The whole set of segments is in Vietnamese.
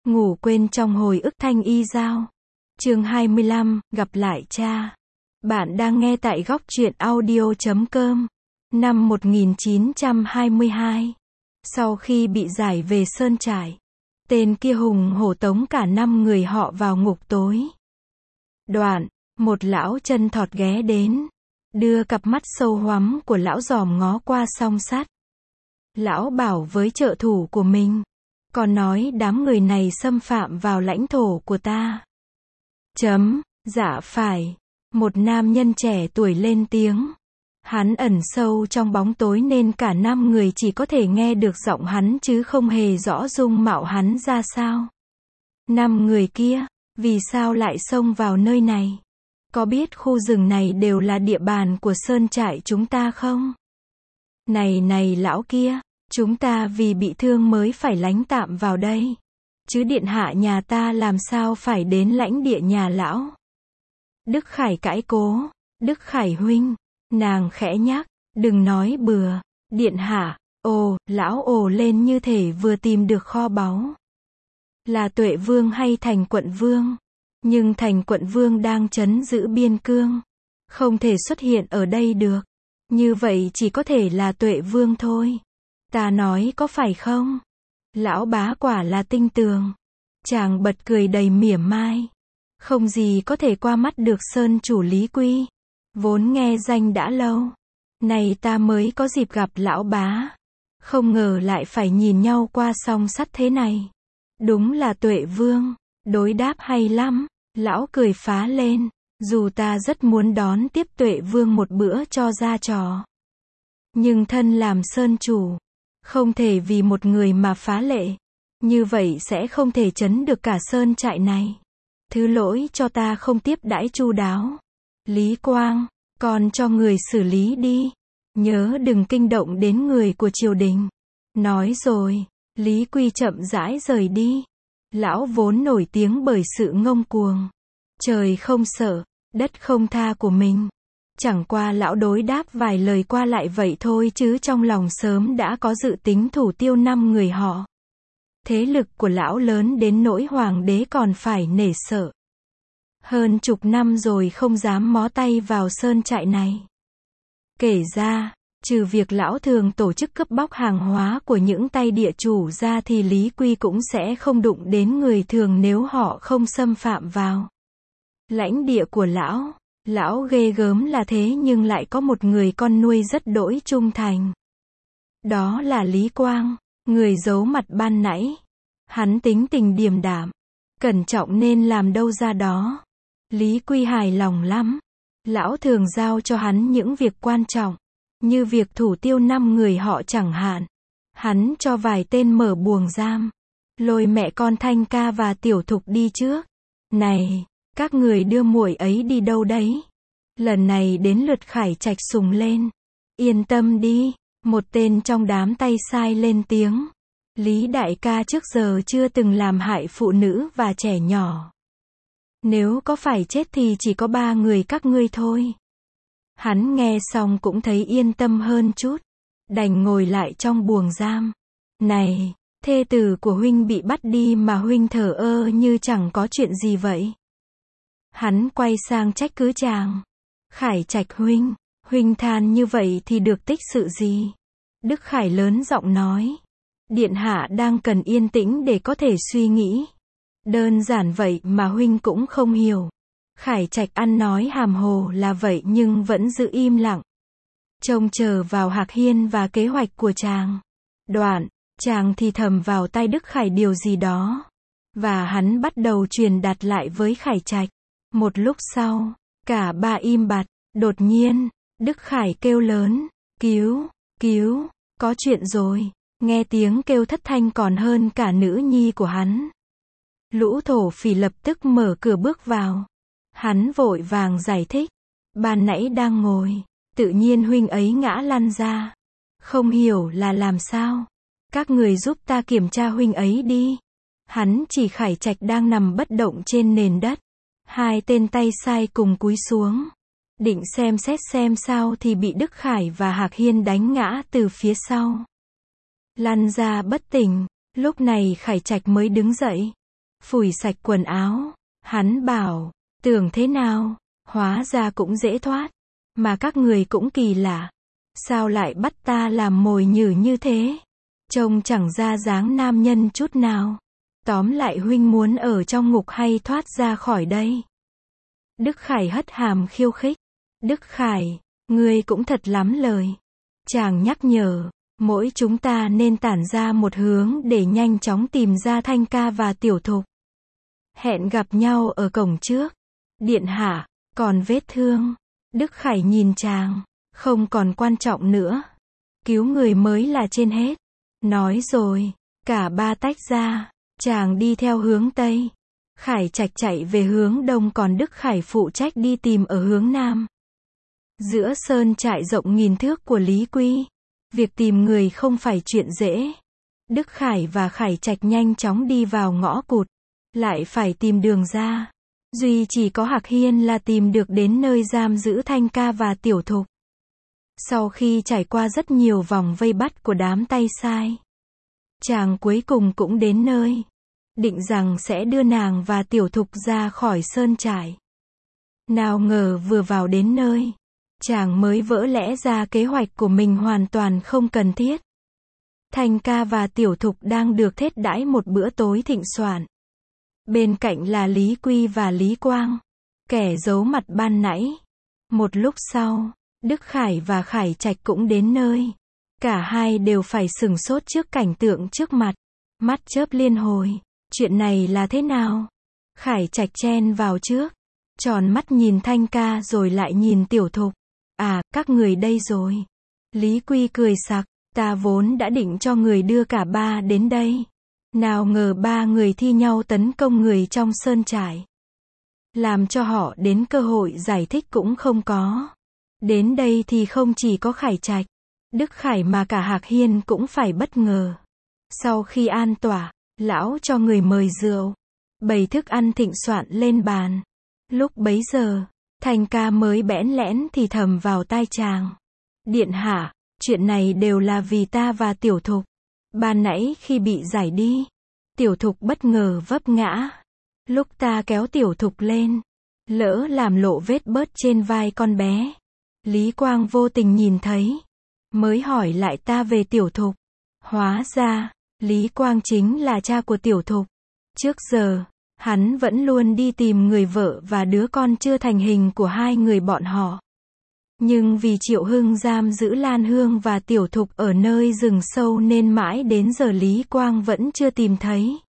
Ngủ quên trong hồi ức thanh y giao. Chương 25, gặp lại cha. Bạn đang nghe tại góc truyện audio.com. Năm 1922, sau khi bị giải về Sơn Trại, tên kia hùng hổ tống cả 5 người họ vào ngục tối. Đoạn, một lão chân thọt ghé đến, đưa cặp mắt sâu hoắm của lão dòm ngó qua song sắt. Lão bảo với trợ thủ của mình, còn nói đám người này xâm phạm vào lãnh thổ của ta. Dạ phải. Một nam nhân trẻ tuổi lên tiếng. Hắn ẩn sâu trong bóng tối nên cả 5 người chỉ có thể nghe được giọng hắn chứ không hề rõ dung mạo hắn ra sao. 5 người kia, vì sao lại xông vào nơi này? Có biết khu rừng này đều là địa bàn của Sơn Trại chúng ta không? Này lão kia, chúng ta vì bị thương mới phải lánh tạm vào đây. Chứ điện hạ nhà ta làm sao phải đến lãnh địa nhà lão? Đức Khải cãi cố. Đức Khải huynh, nàng khẽ nhắc, đừng nói bừa. Điện hạ, lão ồ lên như thể vừa tìm được kho báu. Là Tuệ Vương hay Thành Quận Vương? Nhưng Thành Quận Vương đang trấn giữ biên cương, không thể xuất hiện ở đây được. Như vậy chỉ có thể là Tuệ Vương thôi. Ta nói có phải không? Lão bá quả là tinh tường. Chàng bật cười đầy mỉa mai. Không gì có thể qua mắt được Sơn chủ Lý Quy. Vốn nghe danh đã lâu. Này ta mới có dịp gặp lão bá. Không ngờ lại phải nhìn nhau qua song sắt thế này. Đúng là Tuệ Vương. Đối đáp hay lắm. Lão cười phá lên. Dù ta rất muốn đón tiếp Tuệ Vương một bữa cho ra trò. Nhưng thân làm Sơn chủ, không thể vì một người mà phá lệ. Như vậy sẽ không thể trấn được cả Sơn Trại này. Thứ lỗi cho ta không tiếp đãi chu đáo. Lý Quang, con cho người xử lý đi. Nhớ đừng kinh động đến người của triều đình. Nói rồi, Lý Quy chậm rãi rời đi. Lão vốn nổi tiếng bởi sự ngông cuồng. Trời không sợ, đất không tha của mình. Chẳng qua lão đối đáp vài lời qua lại vậy thôi chứ trong lòng sớm đã có dự tính thủ tiêu 5 người họ. Thế lực của lão lớn đến nỗi hoàng đế còn phải nể sợ. Hơn chục năm rồi không dám mó tay vào Sơn Trại này. Kể ra, trừ việc lão thường tổ chức cướp bóc hàng hóa của những tay địa chủ ra thì Lý Quy cũng sẽ không đụng đến người thường nếu họ không xâm phạm vào lãnh địa của lão. Lão ghê gớm là thế nhưng lại có một người con nuôi rất đỗi trung thành. Đó là Lý Quang, người giấu mặt ban nãy. Hắn tính tình điềm đạm, cẩn trọng nên làm đâu ra đó. Lý Quy hài lòng lắm. Lão thường giao cho hắn những việc quan trọng, như việc thủ tiêu 5 người họ chẳng hạn. Hắn cho vài tên mở buồng giam, lôi mẹ con Thanh Ca và Tiểu Thục đi trước. Này, các người đưa muội ấy đi đâu đấy? Lần này đến lượt Khải Trạch sùng lên. Yên tâm đi, một tên trong đám tay sai lên tiếng. Lý đại ca trước giờ chưa từng làm hại phụ nữ và trẻ nhỏ. Nếu có phải chết thì chỉ có 3 người các ngươi thôi. Hắn nghe xong cũng thấy yên tâm hơn chút. Đành ngồi lại trong buồng giam. Này, thê tử của huynh bị bắt đi mà huynh thờ ơ như chẳng có chuyện gì vậy. Hắn quay sang trách cứ chàng. Khải Trạch huynh than như vậy thì được tích sự gì? Đức Khải lớn giọng nói. Điện hạ đang cần yên tĩnh để có thể suy nghĩ. Đơn giản vậy mà huynh cũng không hiểu. Khải Trạch ăn nói hàm hồ là vậy nhưng vẫn giữ im lặng. Trông chờ vào Hạc Hiên và kế hoạch của chàng. Đoạn, chàng thì thầm vào tai Đức Khải điều gì đó. Và hắn bắt đầu truyền đạt lại với Khải Trạch. Một lúc sau, cả ba im bặt. Đột nhiên, Đức Khải kêu lớn. Cứu, có chuyện rồi. Nghe tiếng kêu thất thanh còn hơn cả nữ nhi của hắn. Lũ thổ phỉ lập tức mở cửa bước vào. Hắn vội vàng giải thích. Ban nãy đang ngồi, tự nhiên huynh ấy ngã lăn ra. Không hiểu là làm sao. Các người giúp ta kiểm tra huynh ấy đi. Hắn chỉ Khải Trạch đang nằm bất động trên nền đất. 2 tên tay sai cùng cúi xuống. Định xem xét xem sao thì bị Đức Khải và Hạc Hiên đánh ngã từ phía sau. Lăn ra bất tỉnh. Lúc này Khải Trạch mới đứng dậy. phủi sạch quần áo. Hắn bảo, tưởng thế nào, hóa ra cũng dễ thoát. Mà các người cũng kỳ lạ. Sao lại bắt ta làm mồi nhử như thế? Trông chẳng ra dáng nam nhân chút nào. Tóm lại huynh muốn ở trong ngục hay thoát ra khỏi đây? Đức Khải hất hàm khiêu khích. Đức Khải, ngươi cũng thật lắm lời. Chàng nhắc nhở, mỗi chúng ta nên tản ra một hướng để nhanh chóng tìm ra Thanh Ca và Tiểu Thục. Hẹn gặp nhau ở cổng trước. Điện hạ, còn vết thương. Đức Khải nhìn chàng, không còn quan trọng nữa. Cứu người mới là trên hết. Nói rồi, cả ba tách ra. Chàng đi theo hướng Tây. Khải Trạch chạy về hướng Đông, còn Đức Khải phụ trách đi tìm ở hướng Nam. Giữa sơn trại rộng nghìn thước của Lý Quy, việc tìm người không phải chuyện dễ. Đức Khải và Khải Trạch nhanh chóng đi vào ngõ cụt, lại phải tìm đường ra. Duy chỉ có Hạc Hiên là tìm được đến nơi giam giữ Thanh Ca và Tiểu Thục. Sau khi trải qua rất nhiều vòng vây bắt của đám tay sai, chàng cuối cùng cũng đến nơi, định rằng sẽ đưa nàng và Tiểu Thục ra khỏi sơn trại. Nào ngờ vừa vào đến nơi, chàng mới vỡ lẽ ra kế hoạch của mình hoàn toàn không cần thiết. Thanh Ca và Tiểu Thục đang được thiết đãi một bữa tối thịnh soạn. Bên cạnh là Lý Quy và Lý Quang, kẻ giấu mặt ban nãy. Một lúc sau, Đức Khải và Khải Trạch cũng đến nơi. Cả hai đều phải sửng sốt trước cảnh tượng trước mặt. Mắt chớp liên hồi. Chuyện này là thế nào? Khải Trạch chen vào trước, tròn mắt nhìn Thanh Ca rồi lại nhìn Tiểu Thục. À, các người đây rồi. Lý Quy cười sặc, ta vốn đã định cho người đưa cả ba đến đây. Nào ngờ ba người thi nhau tấn công người trong sơn trại. Làm cho họ đến cơ hội giải thích cũng không có. Đến đây thì không chỉ có Khải Trạch, Đức Khải mà cả Hạc Hiên cũng phải bất ngờ. Sau khi an tỏa, lão cho người mời rượu, bày thức ăn thịnh soạn lên bàn. Lúc bấy giờ, Thanh Ca mới bẽn lẽn thì thầm vào tai chàng. Điện hạ, chuyện này đều là vì ta và Tiểu Thục. Ban nãy khi bị giải đi, Tiểu Thục bất ngờ vấp ngã. Lúc ta kéo Tiểu Thục lên, lỡ làm lộ vết bớt trên vai con bé. Lý Quang vô tình nhìn thấy, mới hỏi lại ta về Tiểu Thục. Hóa ra, Lý Quang chính là cha của Tiểu Thục. Trước giờ, hắn vẫn luôn đi tìm người vợ và đứa con chưa thành hình của hai người bọn họ. Nhưng vì Triệu Hưng giam giữ Lan Hương và Tiểu Thục ở nơi rừng sâu nên mãi đến giờ Lý Quang vẫn chưa tìm thấy.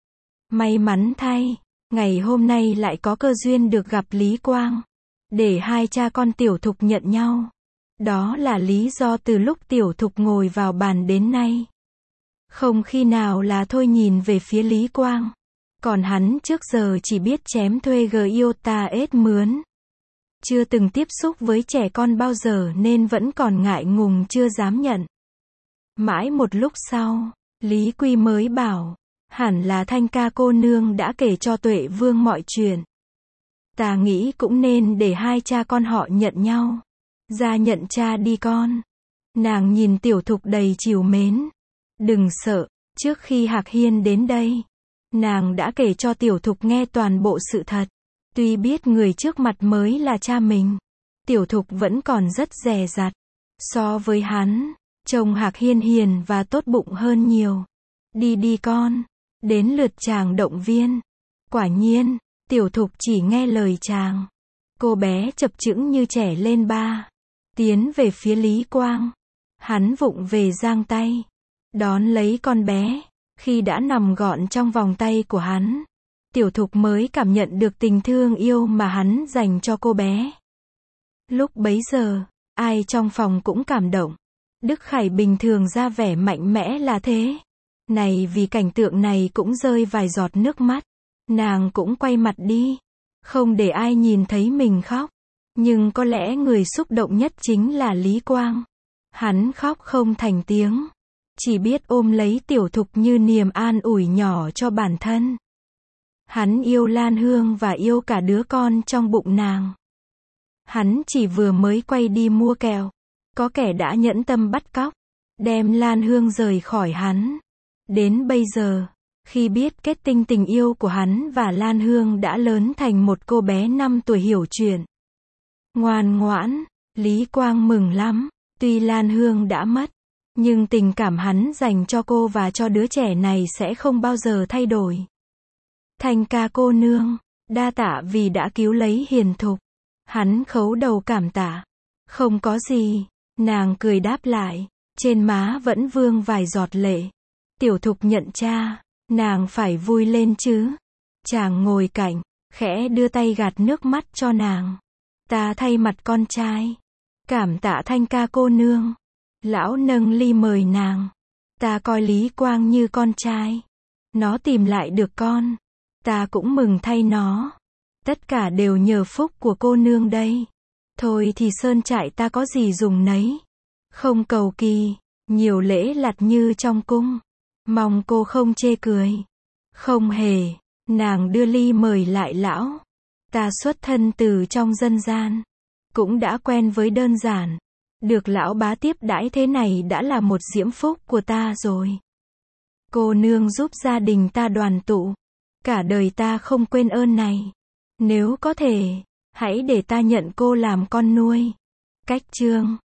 May mắn thay, ngày hôm nay lại có cơ duyên được gặp Lý Quang, để hai cha con Tiểu Thục nhận nhau. Đó là lý do từ lúc Tiểu Thục ngồi vào bàn đến nay, không khi nào là thôi nhìn về phía Lý Quang. Còn hắn trước giờ chỉ biết chém thuê Giota ết mướn. Chưa từng tiếp xúc với trẻ con bao giờ nên vẫn còn ngại ngùng chưa dám nhận. Mãi một lúc sau, Lý Quy mới bảo, hẳn là Thanh Ca cô nương đã kể cho Tuệ Vương mọi chuyện. Ta nghĩ cũng nên để hai cha con họ nhận nhau. Ra nhận cha đi con. Nàng nhìn Tiểu Thục đầy trìu mến. Đừng sợ, trước khi Hạc Hiên đến đây, nàng đã kể cho Tiểu Thục nghe toàn bộ sự thật. Tuy biết người trước mặt mới là cha mình, Tiểu Thục vẫn còn rất dè dặt. So với hắn, chồng Hạc Hiên hiền và tốt bụng hơn nhiều. Đi đi con. Đến lượt chàng động viên. Quả nhiên, Tiểu Thục chỉ nghe lời chàng. Cô bé chập chững như trẻ lên ba, tiến về phía Lý Quang. Hắn vụng về giang tay, đón lấy con bé. Khi đã nằm gọn trong vòng tay của hắn, Tiểu Thục mới cảm nhận được tình thương yêu mà hắn dành cho cô bé. Lúc bấy giờ, ai trong phòng cũng cảm động. Đức Khải bình thường ra vẻ mạnh mẽ là thế. Này vì cảnh tượng này cũng rơi vài giọt nước mắt. Nàng cũng quay mặt đi, không để ai nhìn thấy mình khóc. Nhưng có lẽ người xúc động nhất chính là Lý Quang. Hắn khóc không thành tiếng, chỉ biết ôm lấy Tiểu Thục như niềm an ủi nhỏ cho bản thân. Hắn yêu Lan Hương và yêu cả đứa con trong bụng nàng. Hắn chỉ vừa mới quay đi mua kẹo, có kẻ đã nhẫn tâm bắt cóc, đem Lan Hương rời khỏi hắn. Đến bây giờ, Khi biết kết tinh tình yêu của hắn và Lan Hương đã lớn thành một cô bé 5 tuổi hiểu chuyện, ngoan ngoãn, Lý Quang mừng lắm. Tuy Lan Hương đã mất, nhưng tình cảm hắn dành cho cô và cho đứa trẻ này sẽ không bao giờ thay đổi. Thanh ca cô nương, đa tạ vì đã cứu lấy Hiền Thục. Hắn khấu đầu cảm tạ. Không có gì, nàng cười đáp lại, trên má vẫn vương vài giọt lệ. Tiểu Thục nhận cha, nàng phải vui lên chứ. Chàng ngồi cạnh, khẽ đưa tay gạt nước mắt cho nàng. Ta thay mặt con trai. Cảm tạ Thanh ca cô nương. Lão nâng ly mời nàng. Ta coi Lý Quang như con trai. Nó tìm lại được con. Ta cũng mừng thay nó. Tất cả đều nhờ phúc của cô nương đây. Thôi thì sơn trại ta có gì dùng nấy. Không cầu kỳ, nhiều lễ lặt như trong cung. Mong cô không chê cười. Không hề, nàng đưa ly mời lại lão. Ta xuất thân từ trong dân gian, cũng đã quen với đơn giản. Được lão bá tiếp đãi thế này đã là một diễm phúc của ta rồi. Cô nương giúp gia đình ta đoàn tụ. Cả đời ta không quên ơn này. Nếu có thể, hãy để ta nhận cô làm con nuôi. Cách chương